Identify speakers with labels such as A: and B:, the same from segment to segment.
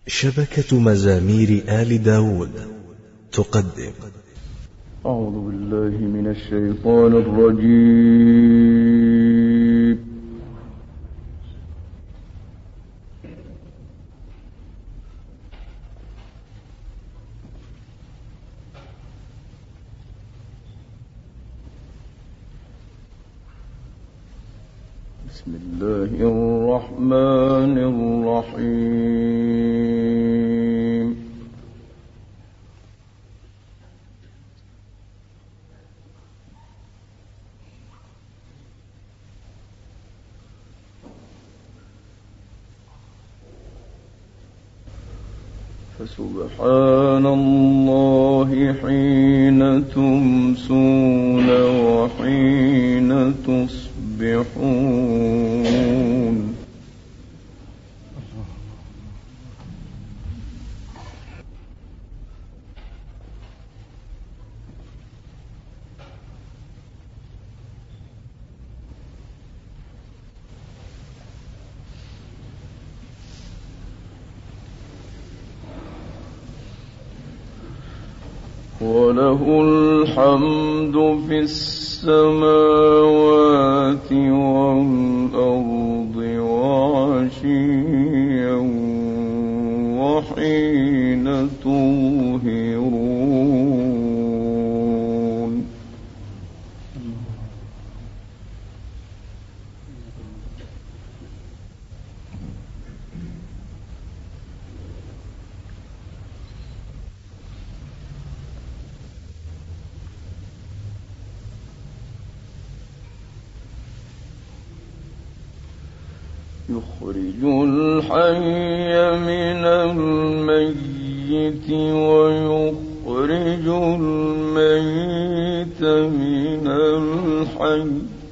A: شبكة مزامير آل داود تقدم.
B: أعوذ بالله من الشيطان الرجيم. بسم الله الرحمن الرحيم. فسبحان الله حين تمسون وحين تصبحون. وله الحمد في السماوات والأرض وعشيا وحين تظهرون. يخرج الحي من الميت ويخرج الميت من الحي.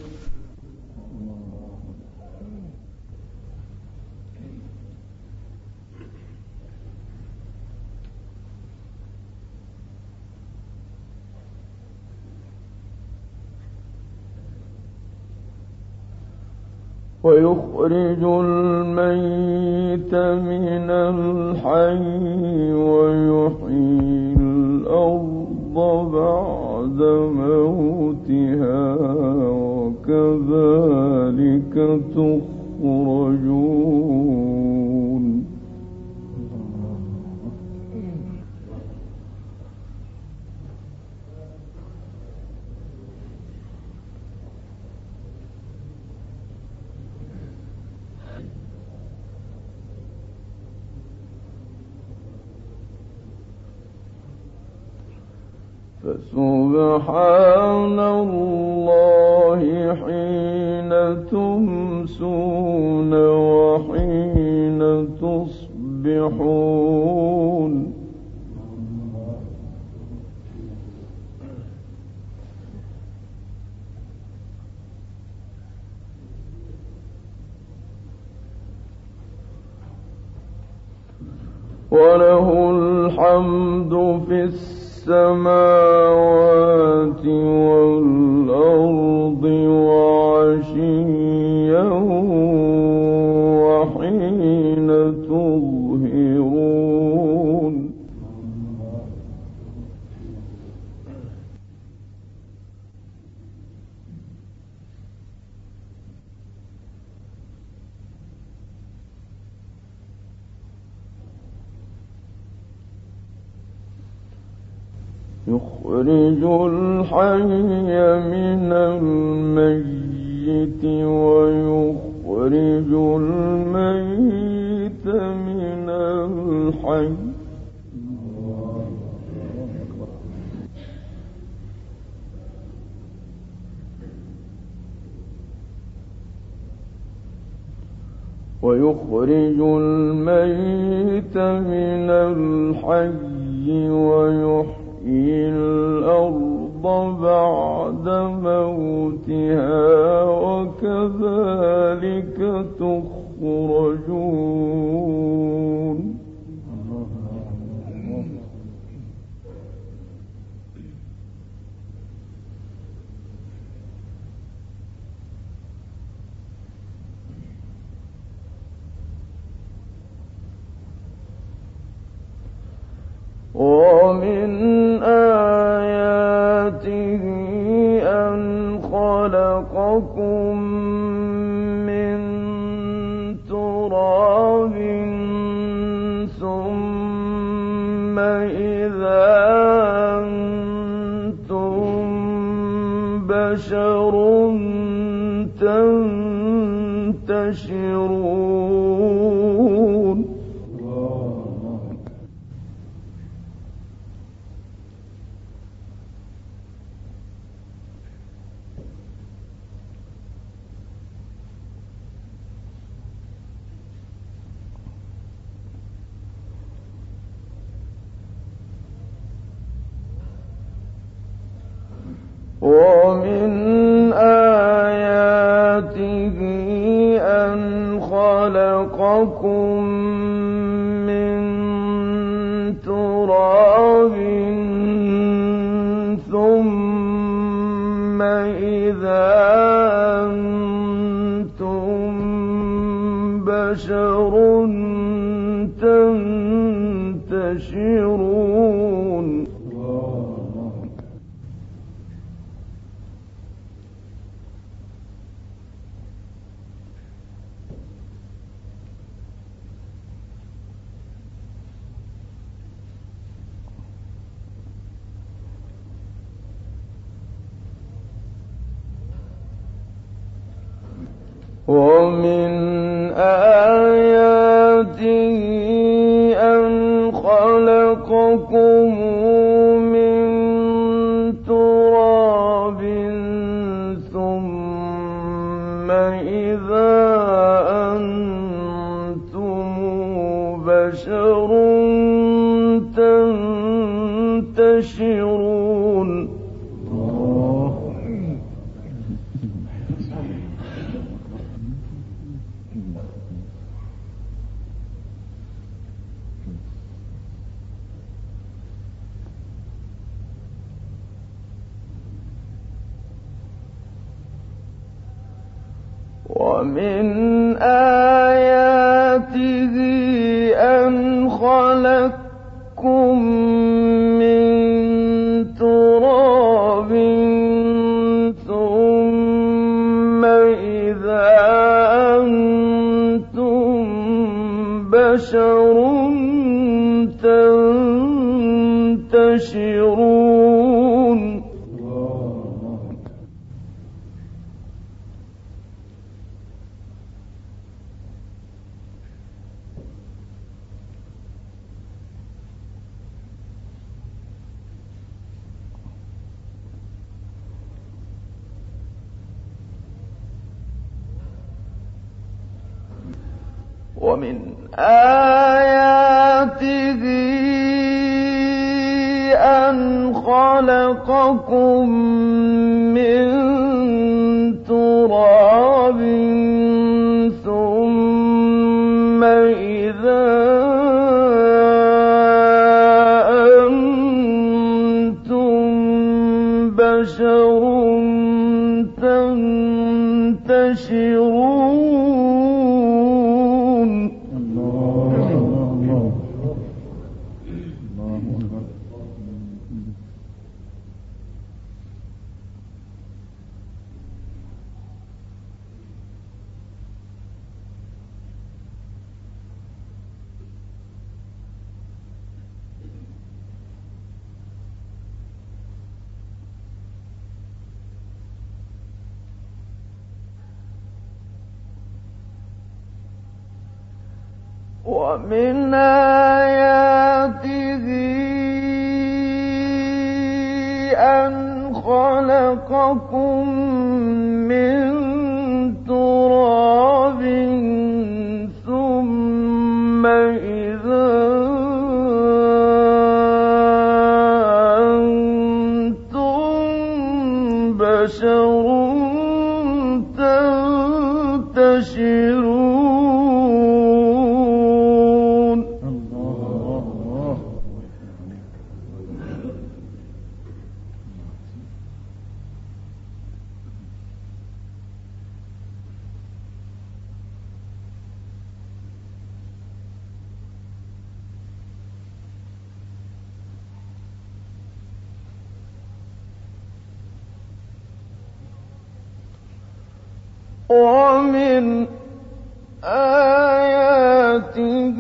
B: ويخرج الميت من الحي ويحيي الأرض بعد موتها وكذلك تخرجون. فسبحان الله حين تمسون وحين تصبحون. وله الحمد في السماوات والأرض وعشيا وحين تظهرون. يخرج الحي من الميت ويخرج الميت من الحي. ويخرج الميت من الحي ويحيي الأرض بعد موتها وكذلك تخرجون. ومن آياته أن خلقكم من تراب ثم إذا أنتم بشر تنتشرون ومن آياته أن خلقكم من تراب ثم إذا أنتم بشر تنتشرون ومن آياته أن خلقكم من تراب ثم إذا أنتم بشر تنتشرون ومن آياته أن خلقكم من تراب ثم إذا أنتم بشر تنتشرون ومن آياته أن خلقكم من تراب ثم إذا أنتم بشر تنتشرون ومن آياته أن خلقكم من تراب ثم إذا أنتم بشر تنتشرون ومن آياته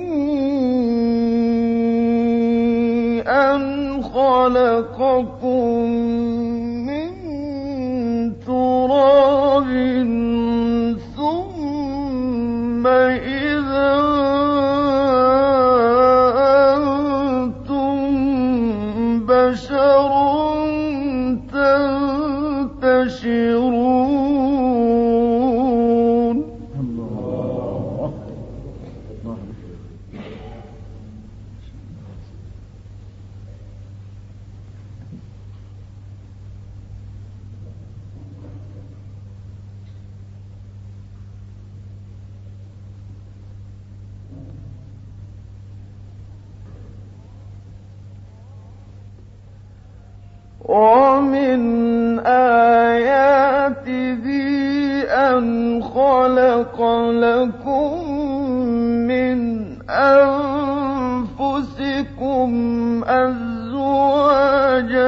B: أن خلقكم من تراب ثم إذا أنتم بشر تنتشرون. ومن آياته أن خلق لكم من أنفسكم أزواجا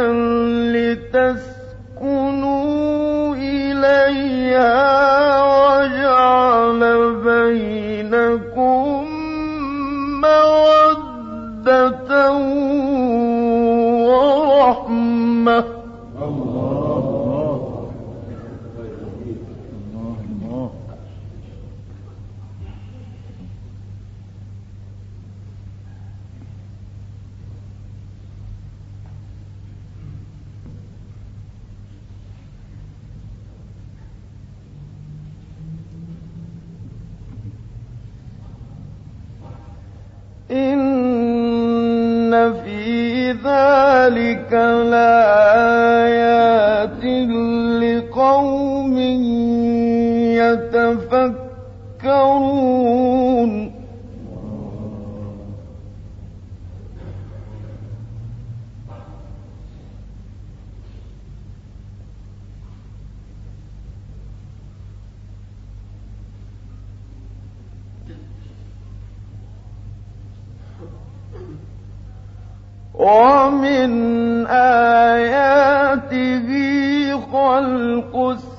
B: لتسكنوا إليها وجعل بينكم مودة ورحمة. إن في ذلك لآيات لقوم يتفكرون. ومن آياته خلق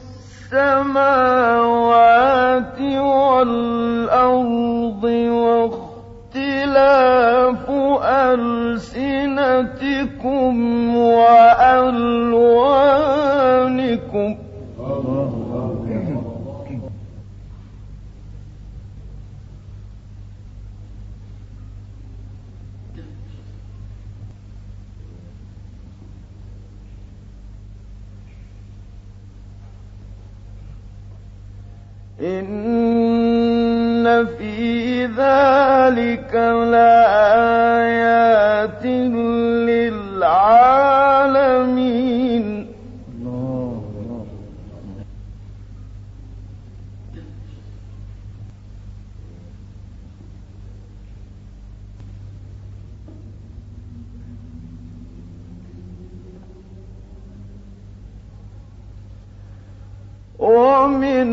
B: السماوات والأرض واختلاف ألسنتكم وألوانكم. إن في ذلك لآيات للعالمين. ومن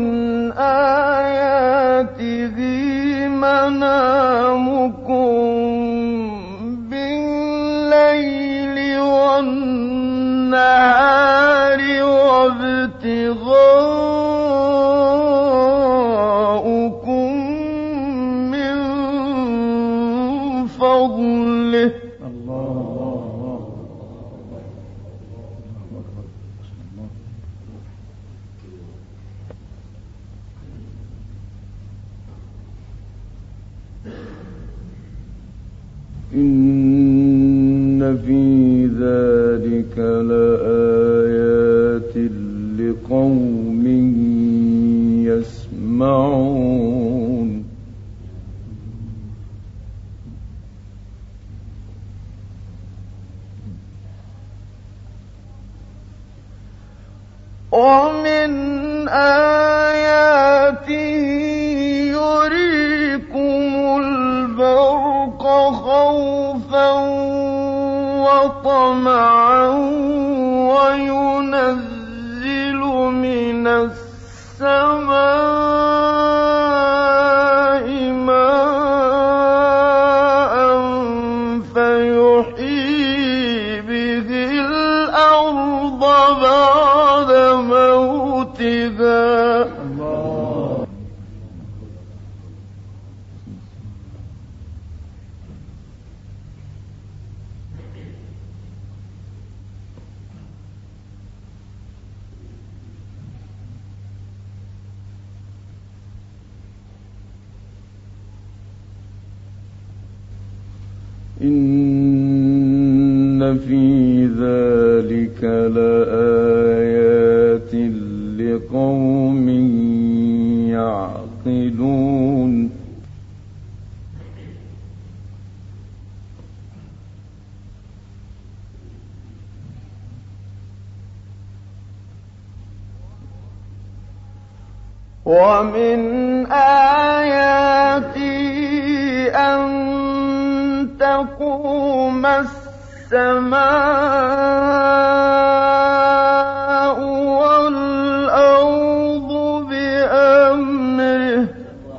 B: آياته منامكم بالليل والنهار وابتغاؤكم من فضله. إن في ذلك لآيات لقوم يسمعون. ومن آياته يريكم البرق خوفا وطمعا وينزل من السماء ماء فيحيي به الأرض بعد موتها. إن في ذلك لآيات لقوم يعقلون ومن آياته أن تقوم السماء والأرض بأمره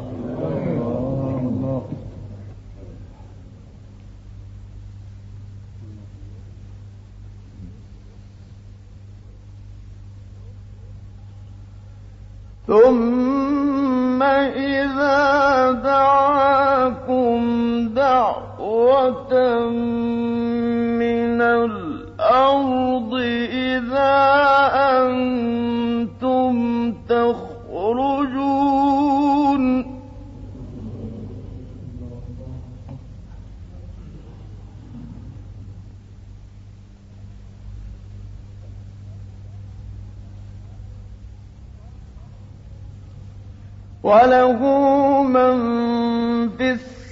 B: ثم إذا دعاكم دعوة من الأرض إذا أنتم تخرجون وله من في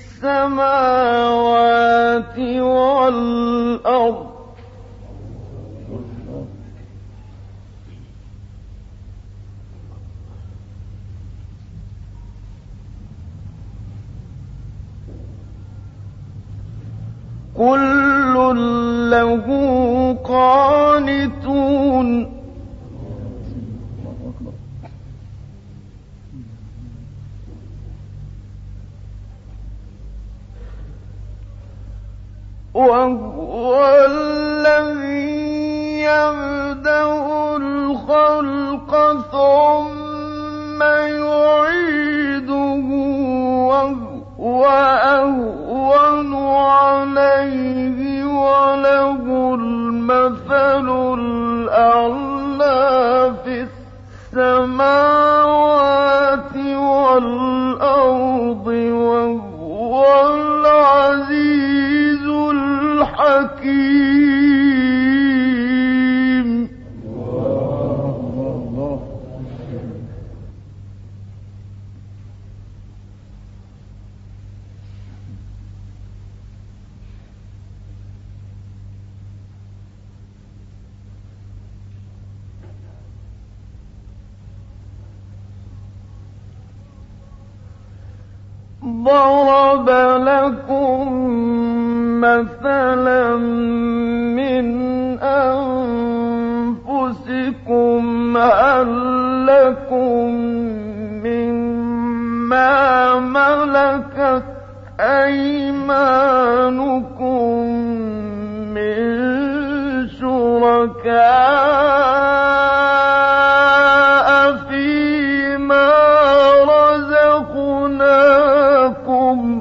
B: السماوات والأرض كل له قانتون وهو الذي يبدأ الخلق ثم يعيده وهو أهون عليه وله المثل الأعلى في السماوات والأرض وهو العزيز الحكيم ضرب لكم مثلا من أنفسكم هل لكم مما ملكت أيمانكم من شركاء فيما رزقناكم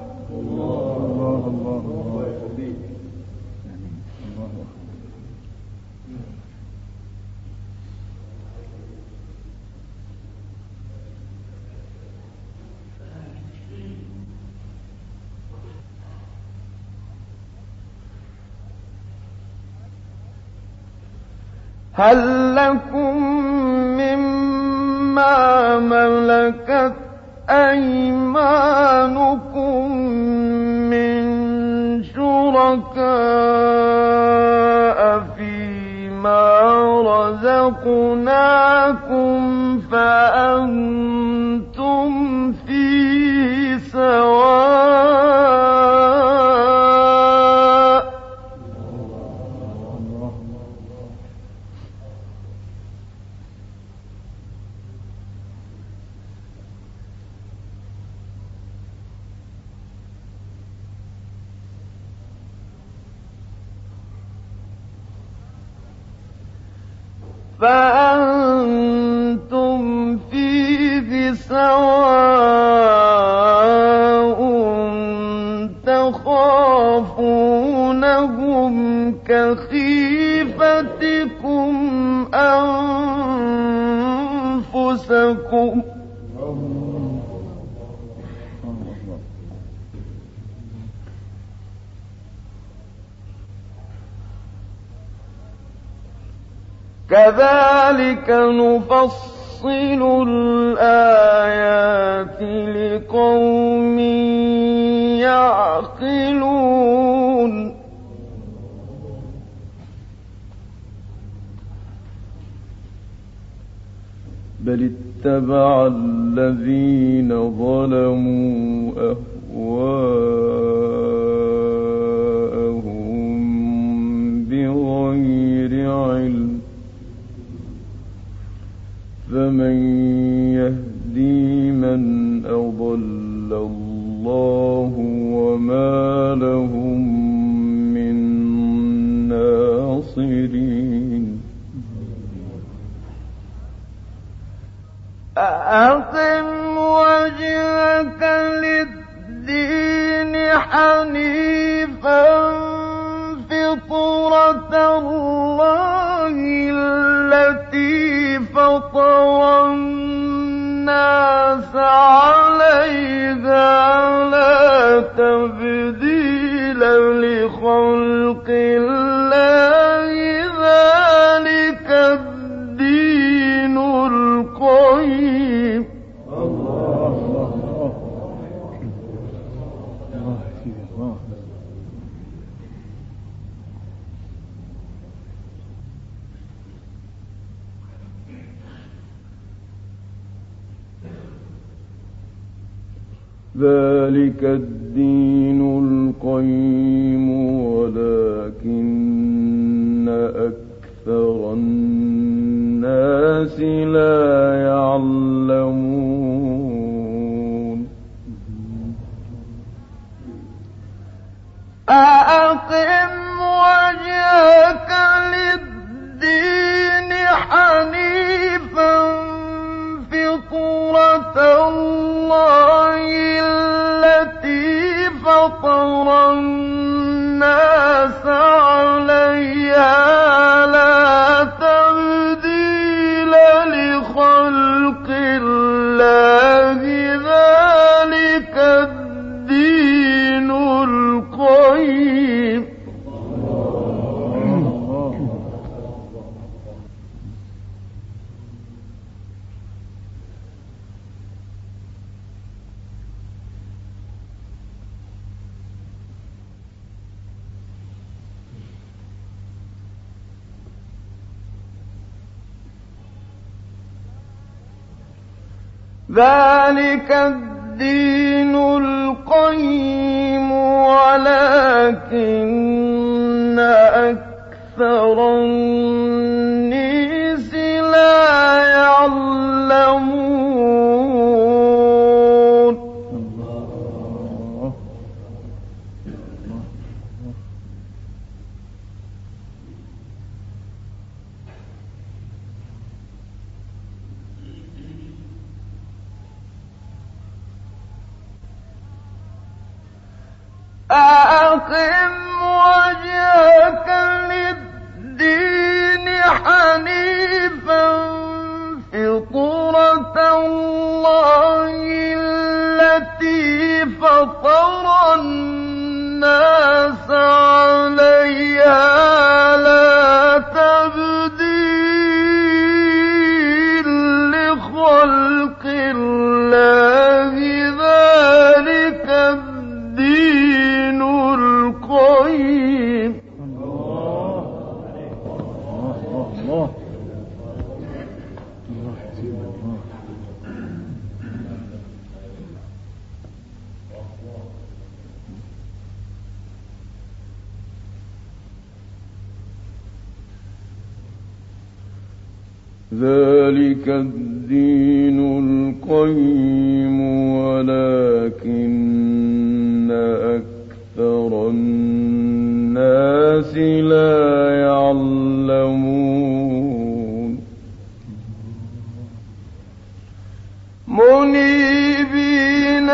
B: هل لكم مما ملكت أيمانكم من شركاء فيما رزقناكم فأنتم فيه سواء فأنتم فيه سواء تخافونهم كخيفتكم أنفسكم كذلك نفصل الآيات لقوم يعقلون بل اتبع الذين ظلموا أهواءهم بغير علم فمن يهدي من أضل الله وما لهم من ناصرين أقم وجهك للدين حنيفا فطرة الله التي فطر الناس عليها لا تبديل لخلق الله ذلك الدين القيم ذلك الدين القيم ولكن أكثر الناس لا يعلمون أقم وجهك للدين حنيفا فطرة الله التي فطر الناس عليها لا تبديل لخلق الله ذلك الدين القيم ذلك الدين القيم ولكن أكثر الناس لا يعلمون أقم وجهك للدين حنيفا فطرة الله التي فطر الناس عليها لا تبديل لخلق الله ذلك الدين القيم ذلك الدين القيم ولكن أكثر الناس لا يعلمون منيبين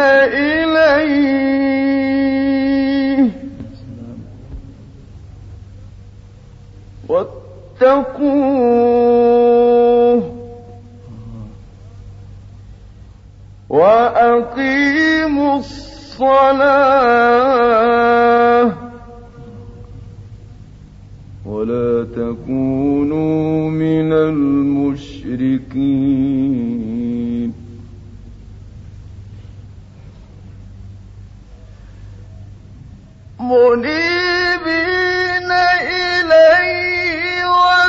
B: إليه واتقوه وأقيموا الصلاة ولا تكونوا من المشركين منيبين إليه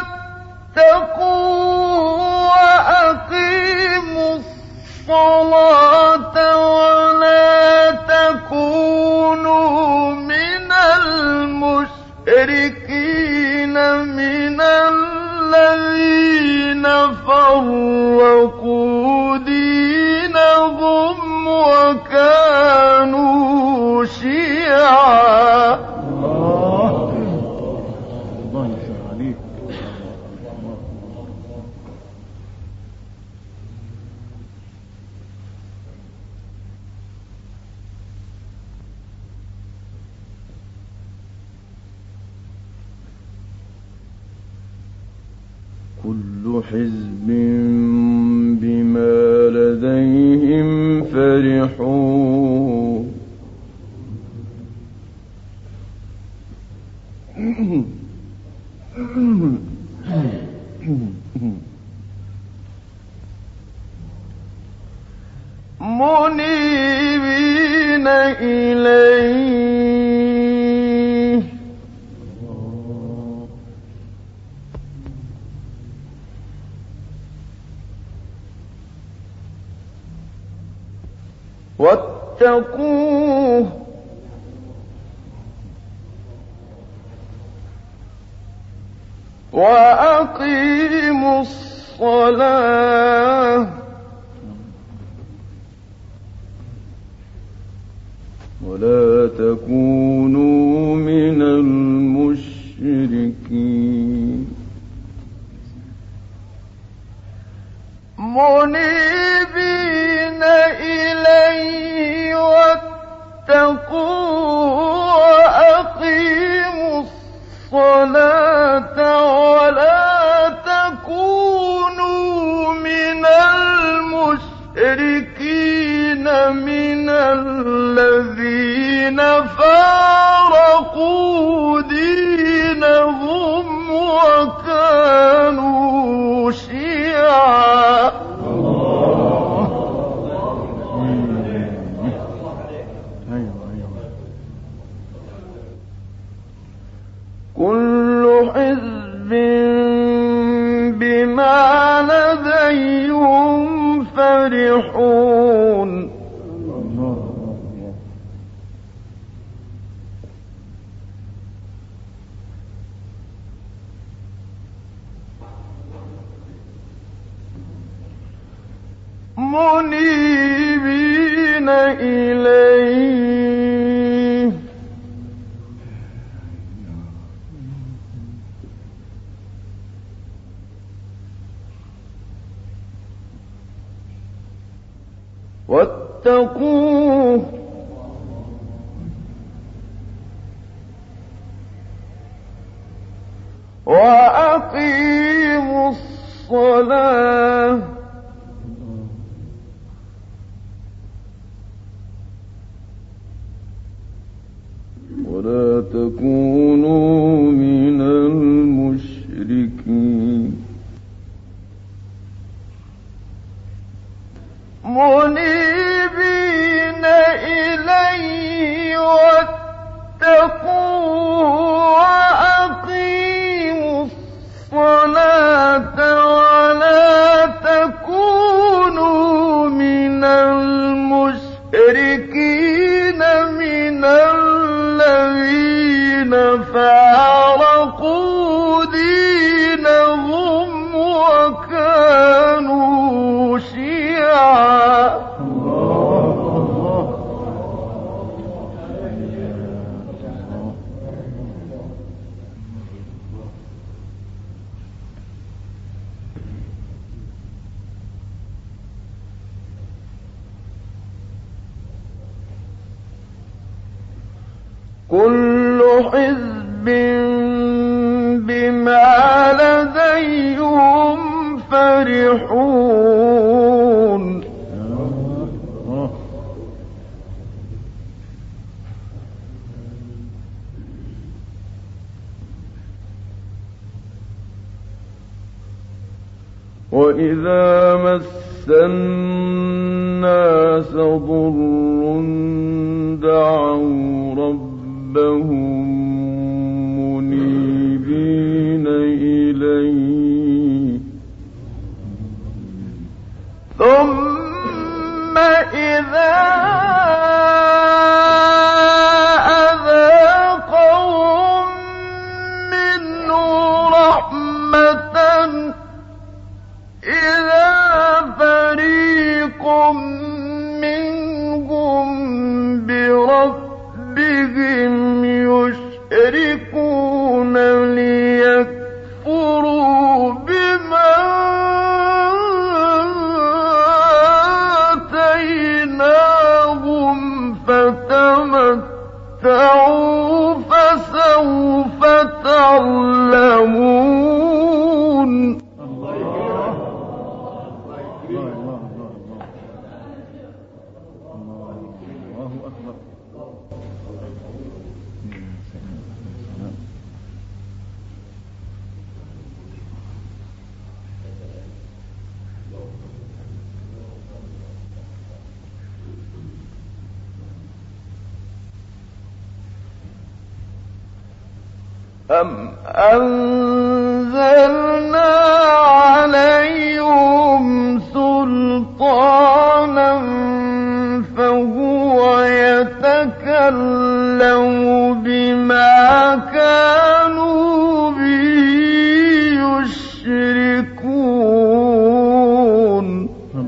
B: واتقوا وأقيموا الصلاة ولا تكونوا من المشركين من الذين فرقوا دينهم وكانوا شيعا.
C: الله يسر عليك.
B: كل حزب بما لديهم فرحون منيبين إليه واتقوه وأقيموا الصلاة ولا تكونوا من المشركين منيبين إليه واتقوا وأقيموا الصلاة ولا تكونوا من المشركين من الذين فارقوا دينهم وكانوا شيعا. كل حزب بما لديهم فرحون منيبين إليه واتقوه وأقيموا الصلاة ولا تكونوا من المشركين منيبين إليه واتقوا وأقيموا الصلاة ولا تكونوا من المشركين من الذين فارقوا دينهم وكانوا شيعا. كل حزب بما لديهم فرحون وإذا مس الناس ضر دعوا ربهم منيبين إليه ثم إذا أذاقهم منه رحمة إذا فريق منهم بربهم يشركون ليكفروا بما آتيناهم فتمتعوا فسوف تعلمون. أم أنزلنا عليهم سلطانا فهو يتكلم بما كانوا به يشركون.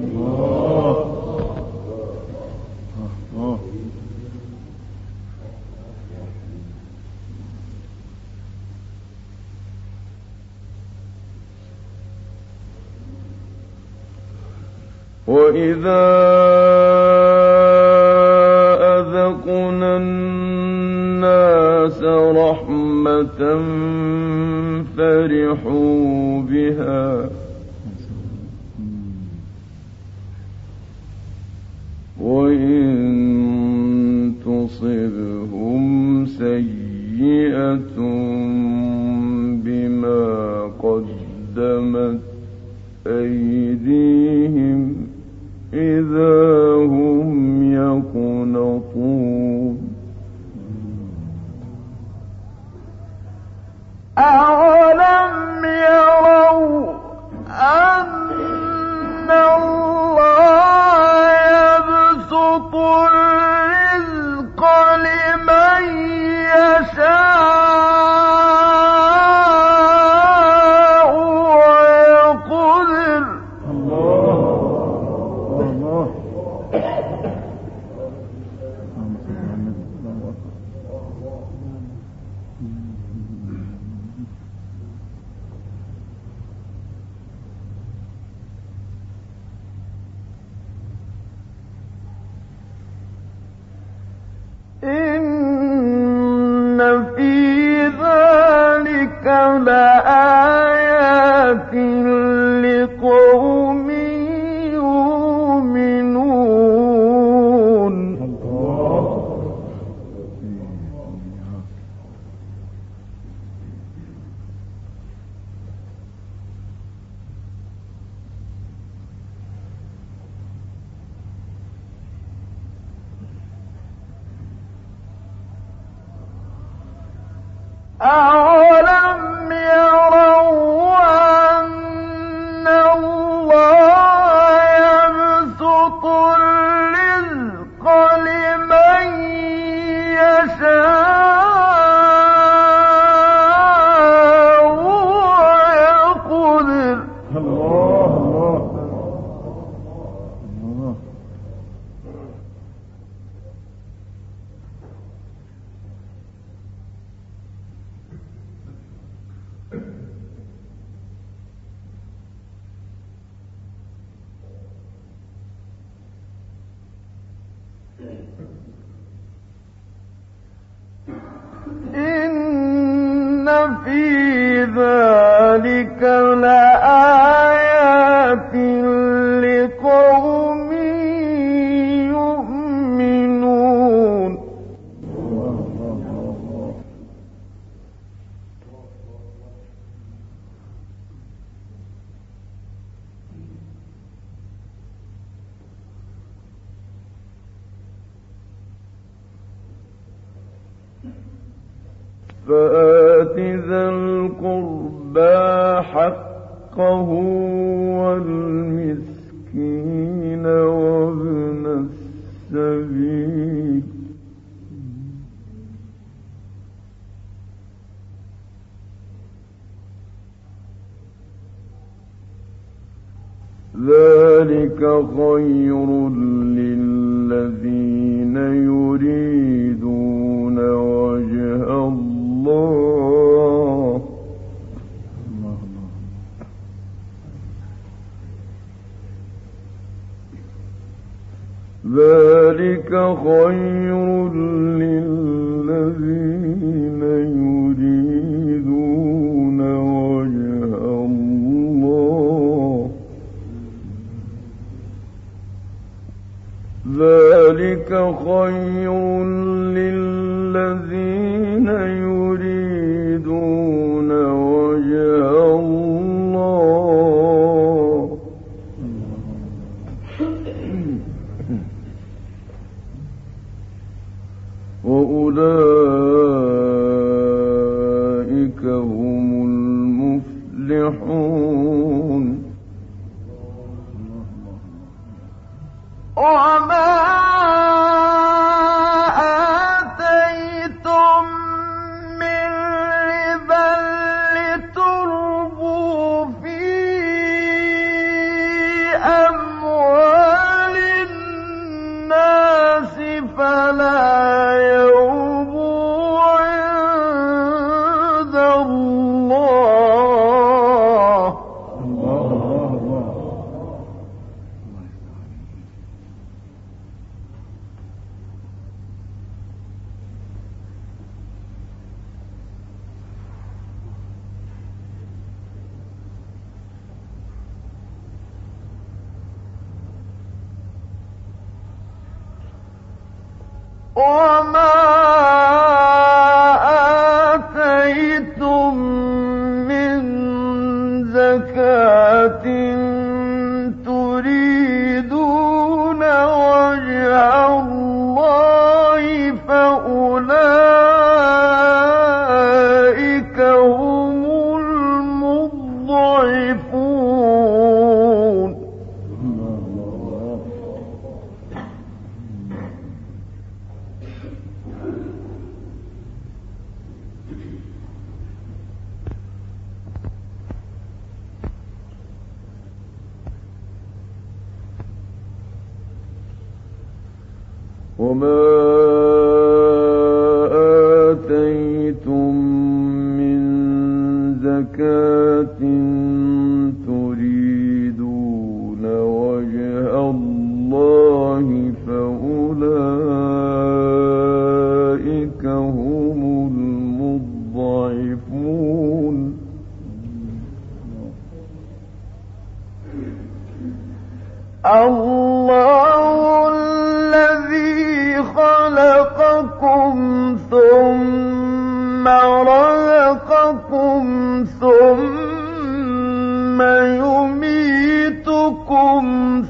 B: وإذا أذقنا الناس رحمة فرحوا بها وإن تصبهم سيئة بما قدمت أيديهم إذا هم يقنطون. أولم يروا أن الله يبسط الرزق لمن يشاء ويقدر. إن في ذلك لآيات لقوم يؤمنون. أولم يروا أن الله يبسط الرزق لمن يشاء ويقدر. فآت ذا القربى حقه والمسكين وابن السبيل ذلك خير للذين يريدون وجه الله ذلك خير للذين يريدون وجه الله ذلك خير للذين يريدون وجه الله وأولئك هم المفلحون وما آتيتم من ربا لتربوا في أموال الناس فلا يربو عند الله وما آتيتم من زكاة تريدون وجه الله فأولئك هم المضعفون وما آتيتم من زكاة تريدون وجه الله فأولئك هم المضعفون الله الذي خلقكم ثم رزقكم ثم يميتكم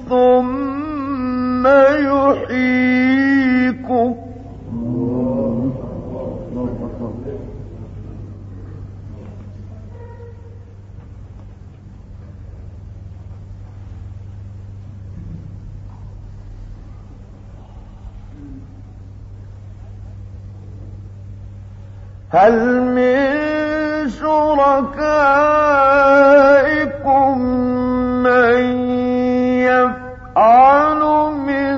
B: ثم يحييكم هل من شركائكم من يفعل من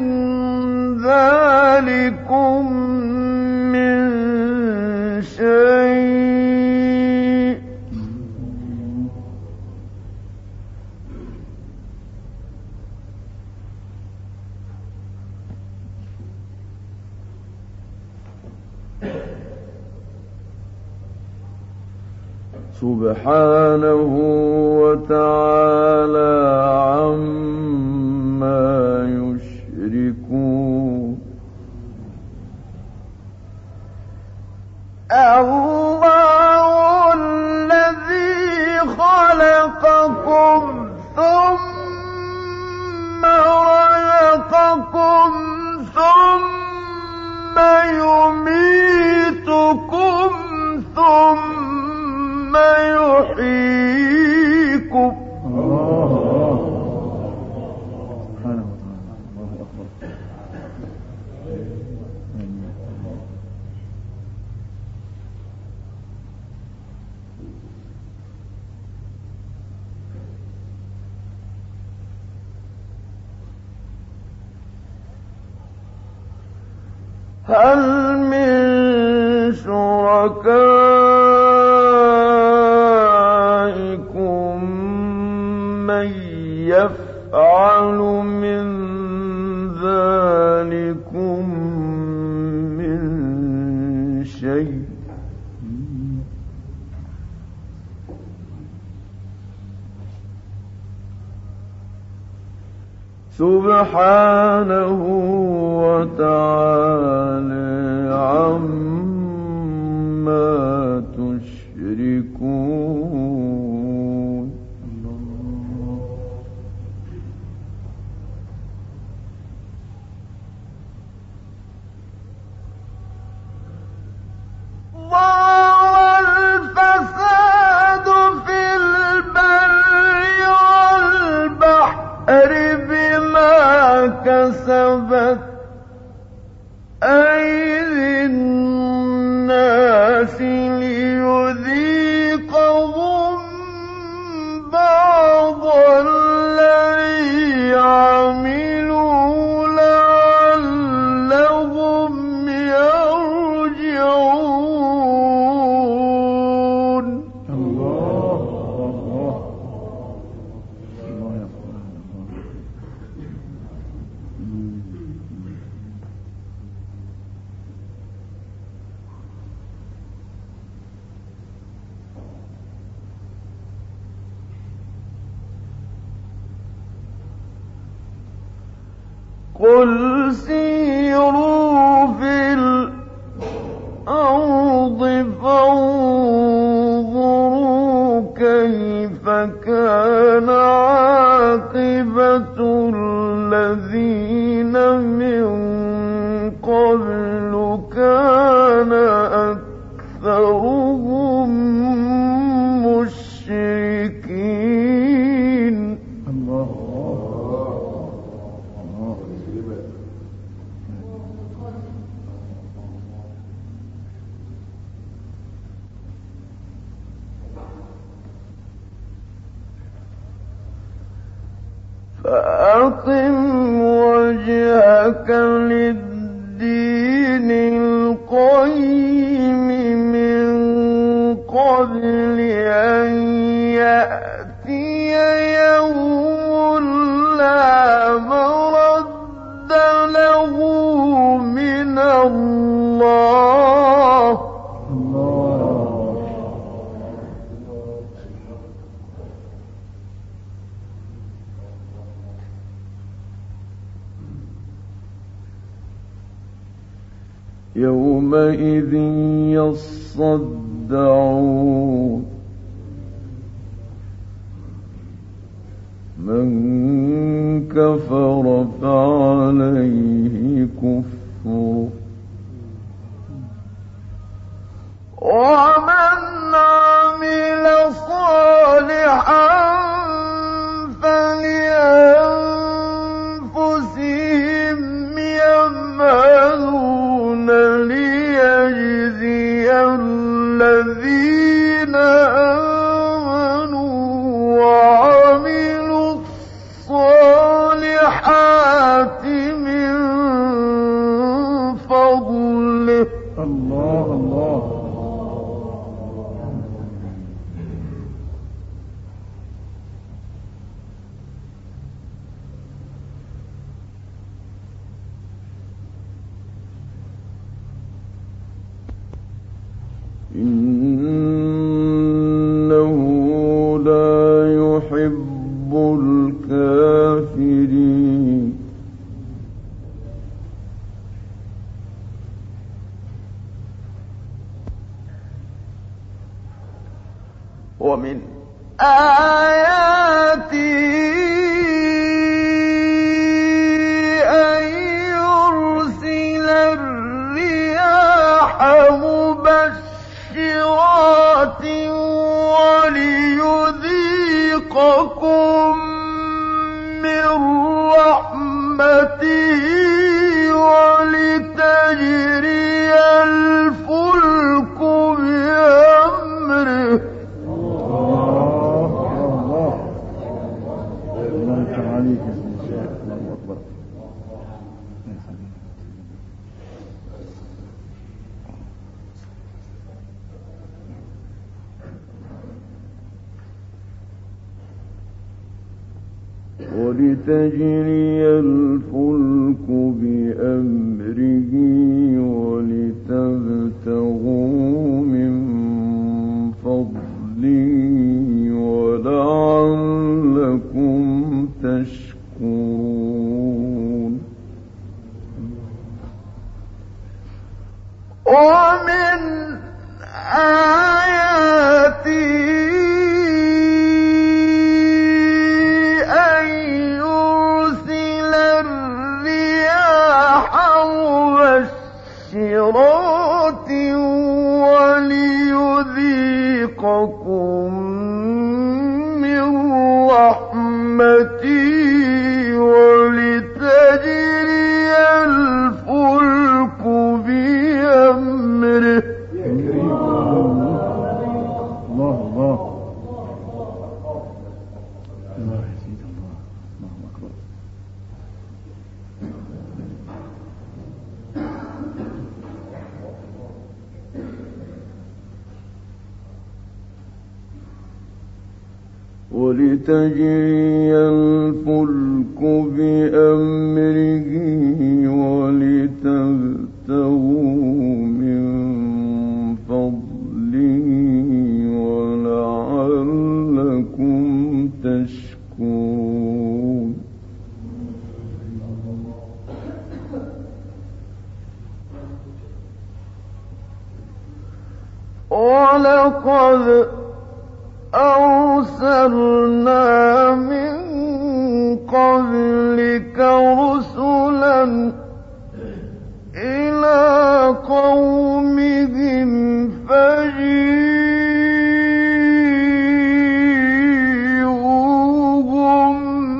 B: ذلكم من شيء سبحانه وتعالى عما يشركون الله الذي خلقكم ثم رزقكم ثم يميتكم ثم هل من شركائكم من يفعل من ذلكم من شيء سبحانه وتعالى عما تشركون ظهر الفساد في البر والبحر بما كسبت أيدي الناس ليذيقهم بعض الذي عملوا لعلهم يرجعون.
C: الله
B: قل سيروا في الأرض فانظروا كيف كان عاقبة الذين من قبل كان أكثرهم مشركين.
C: الله
B: فأقم وجهك للدين القيم من قبل أن يأتي يوم لا مرد له من الله. يومئذ يصدعون من كفر فعليه كفره ومن عمل صالحا فلأنفسهم يمهدون ليجزي الذين آمنوا وعملوا الصالحات من فضله.
C: الله الله
B: إنه لا يحب الكافرين. ومن آياته أن يرسل الرياح مبشرات وليذيقكم من رحمته ولتجري الفلك بأمره.
C: الله يفتح عليك يا شيخ. الله أكبر.
B: ولتجري الفلك بأمره ولتبتغوا من فضله ولعلكم تشكرون ومن آياته أن يرسل الرياح مبشرات وليذيقكم من رحمته ولتجري الفلك بأمره.
C: الله الله الله يزيد الله الله أكبر.
B: ولتجري الفلك بأمره ولتبتغوا من فضله ولعلكم تشكرون ولقد أرسلنا من قبلك رسلا إلى قومهم فجيئوهم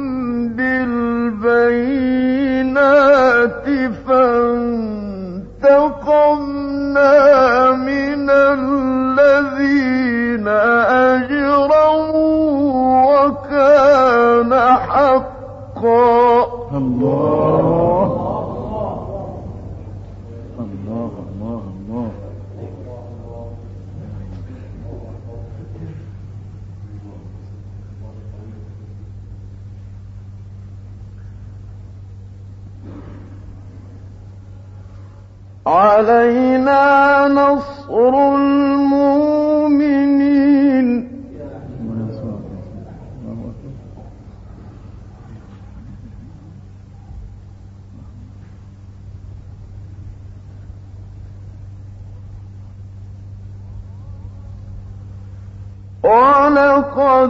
B: بالبينات فانتقمنا من الذين أجرموا وكان حقا.
C: الله الله الله الله.
B: علينا نصر المؤمنين. ولقد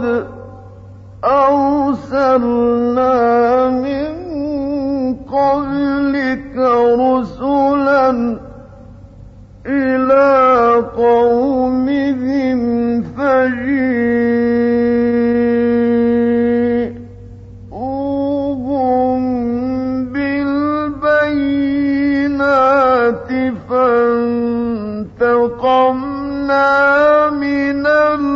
B: أرسلنا من قبلك رسلا إلى قومهم فجيئوهم بالبينات فانتقمنا من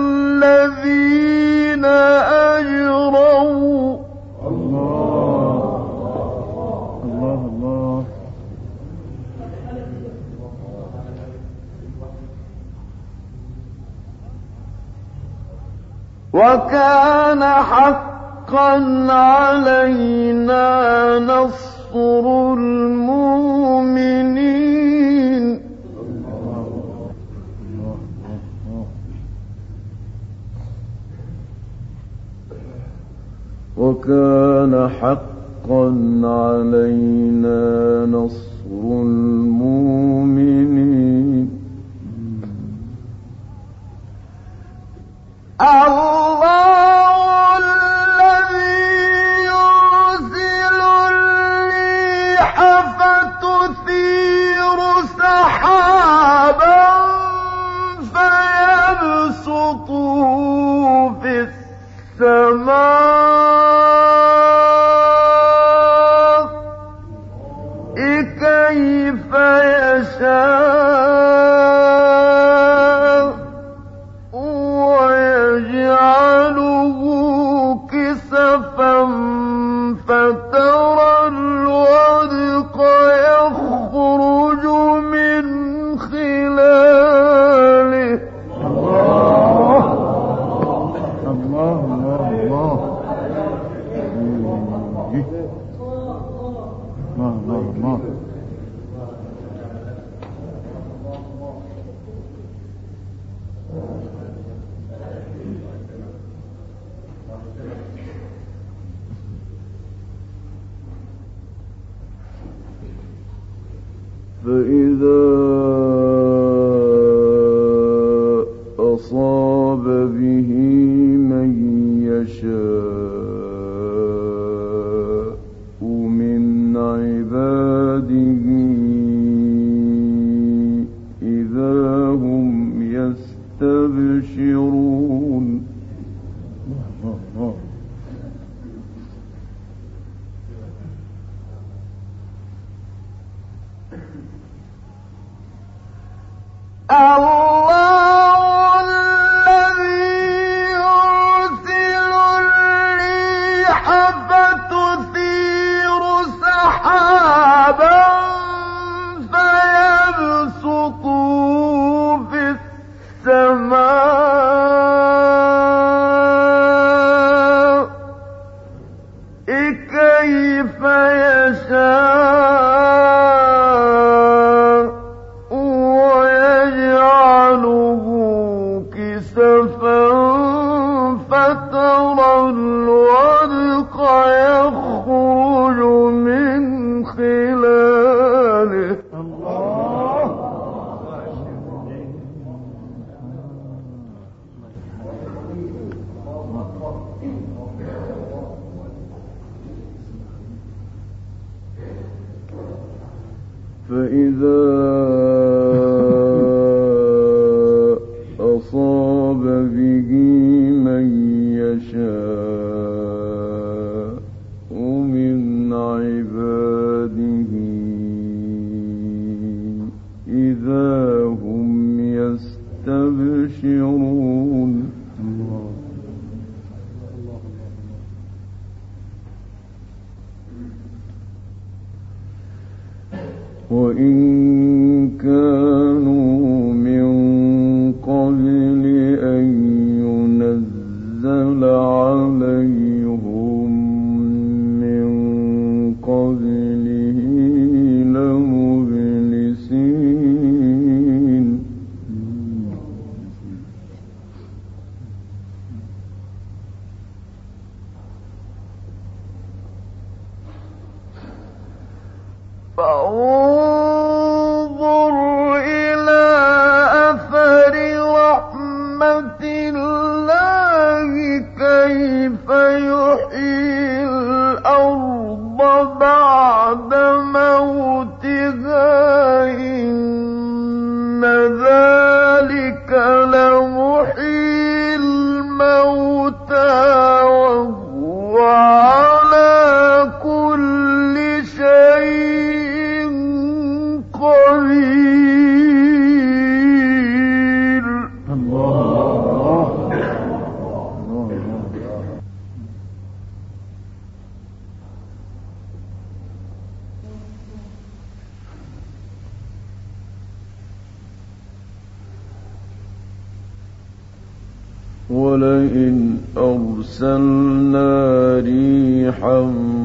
B: الذين أجرموا.
C: الله الله الله.
B: وكان حقا علينا نصر المؤمنين. وكان حقا علينا نصر المؤمنين. الله الذي يرسل الريح فتثير سحابا فيبسطه في السماء كيف يشاء ويجعل فإذا أصاب به من يشاء من عباده إذا هم يستبشرون. الله الذي يرسل الريح فتثير سحابا فيبسطه في السماء كيف يشاء ويجعله كسفا فترى الودق يخرج من خلاله. فإذا أصاب به من يشاء من عباده إذا هم يستبشرون. وإن كانوا من قبل أن ينزل عليهم من قبله لمبلسين. فانظر إلى أثر رحمة الله كيف يحيي الأرض بعد موتها إن ذلك لمحيي الموتى وهو على كل شيء قدير. ولئن أرسلنا ريحا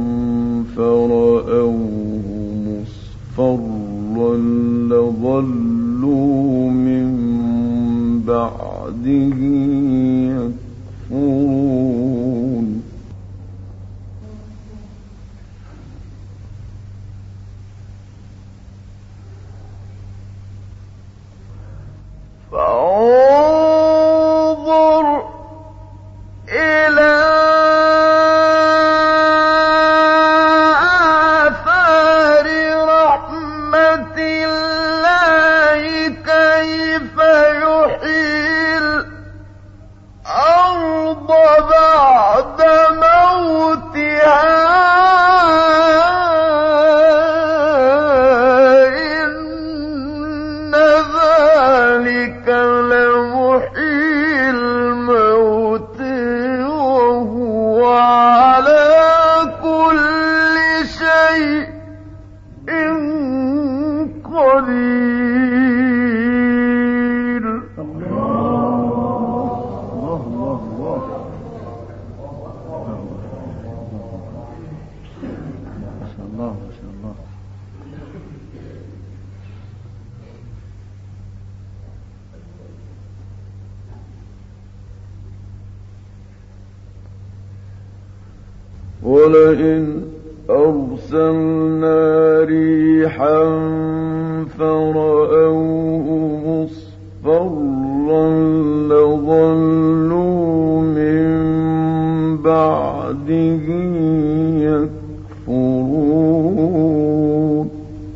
B: فرأوه مصفرا لظلوا من بعده يكفرون. فانظر إلى آثار رحمة الله كيف يحيي الأرض بعد موتها إن ذلك لمحيي الموت وهو على كل شيء قدير. ولئن أرسلنا ريحا فرأوه مصفرا لظلوا من بعده يكفرون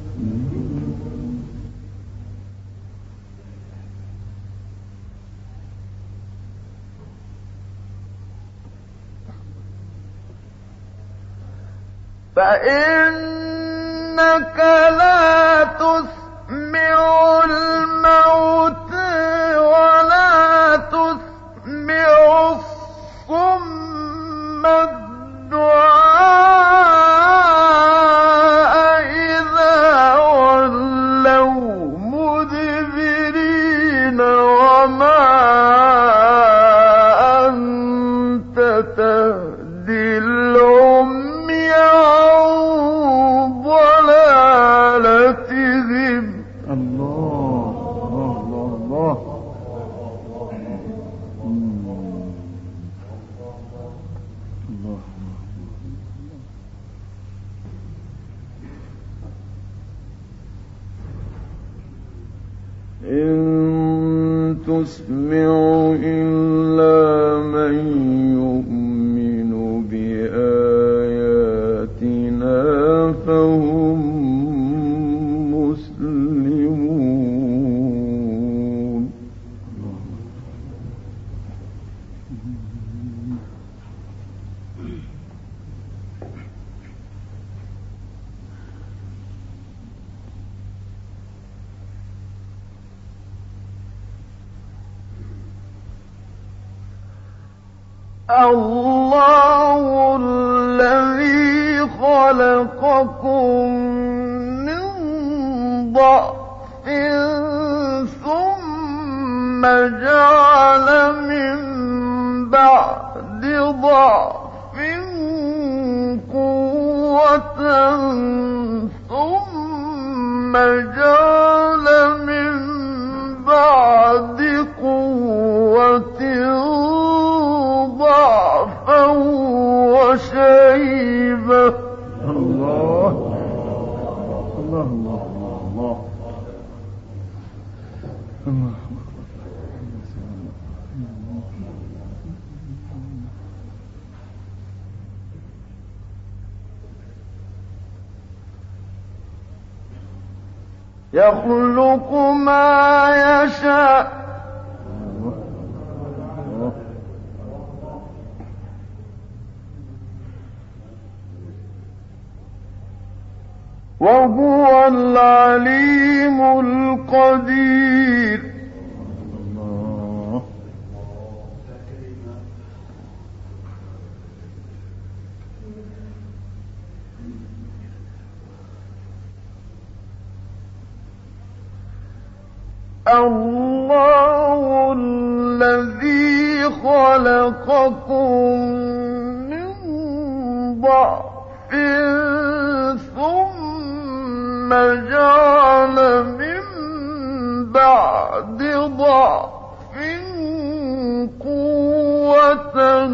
B: فإنك لا تسمع الموت ولا تسمع الصم الدعاء إذا ولوا مدبرين وما أنت تهدي العمي عن ضلالتهم.
C: الله الله الله الله.
B: إن تسمع إلا من يؤمن بآياتنا فهم مسلمون. الله الذي خلقكم من ضعف ثم جعل من بعد ضعف قوة ثم جعل من بعد قوة ضعفا وشيبة.
C: الله الله الله الله الله.
B: يخلق ما يشاء وهو العليم القدير.
C: الله
B: الله الذي خلقكم من ضعف ثم جعل من بعد ضعف قوة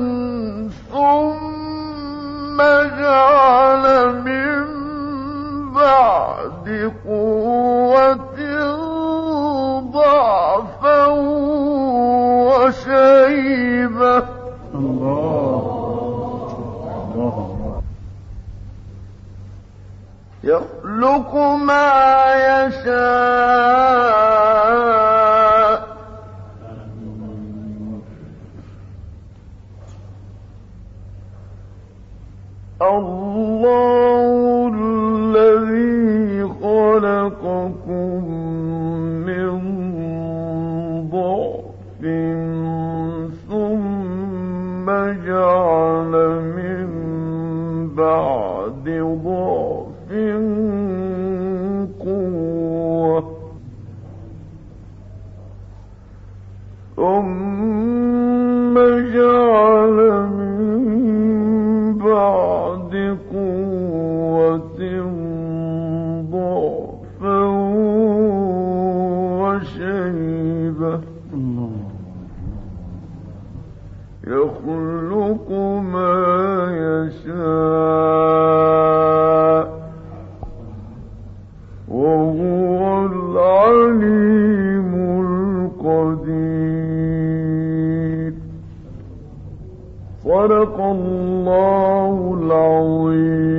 B: ثم جعل من بعد قوة ضعفا وشيبة.
C: الله الله.
B: يخلق ما يشاء الله الذي خلقكم من ضعف ثم جعل من بعد ضعف قوة ثم جعل من بعد قوة ضعفا وشيبة.
C: الله. يخلق ما يشاء
B: يخلق ما يشاء الله الذي خلقكم من ضعف ثم جعل من بعد ضعف قوة ثم جعل من بعد قوة ضعفا وشيبة. يخلق ما يشاء الله الذي خلقكم من ضعف ثم جعل من بعد قوة ضعفا وشيبة. يخلق ما يشاء صدق الله العظيم.